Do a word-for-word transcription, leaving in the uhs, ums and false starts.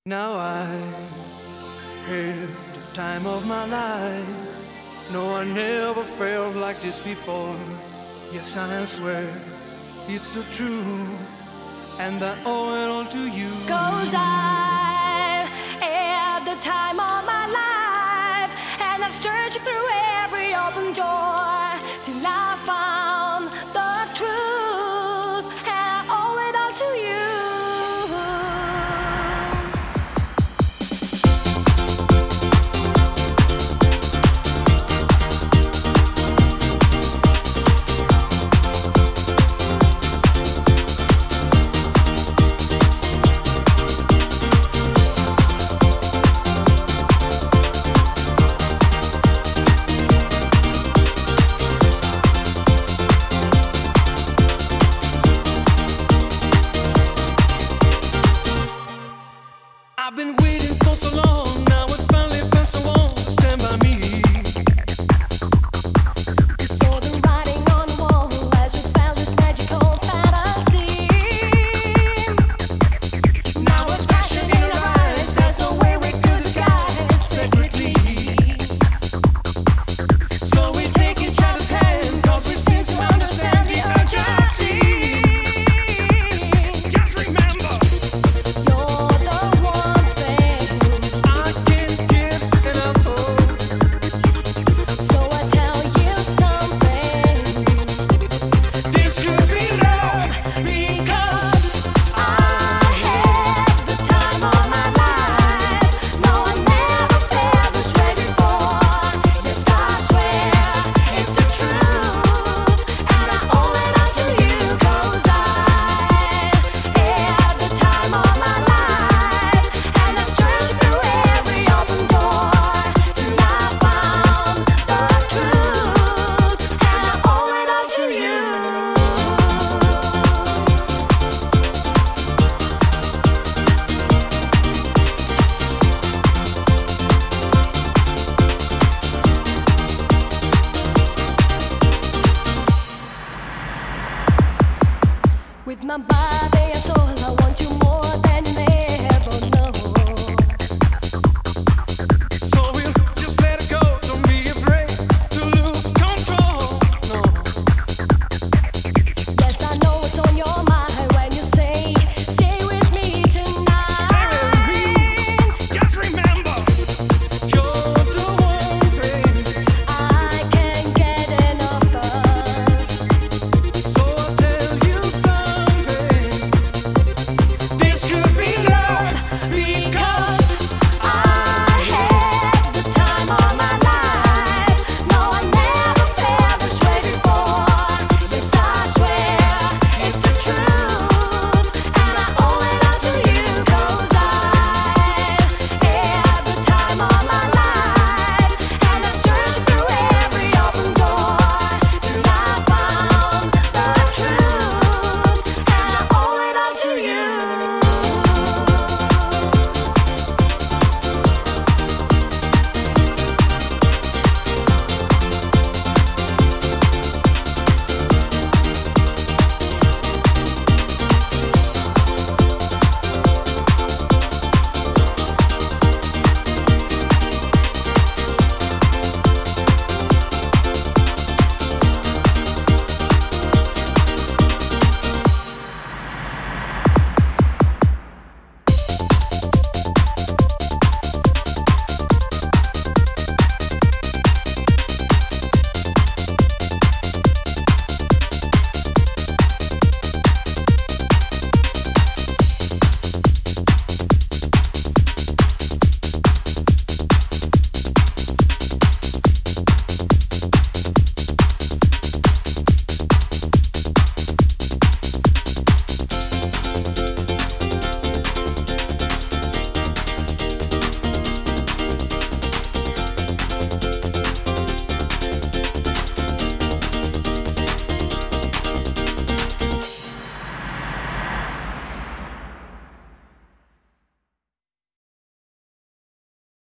Now I had the time of my life. No, I never felt like this before. Yes, I swear it's the truth, and I owe it all to you. 'Cause I had the time of my life, and I've searched through every open door till I found the truth, and I owe it all to you. I've been waiting for so long.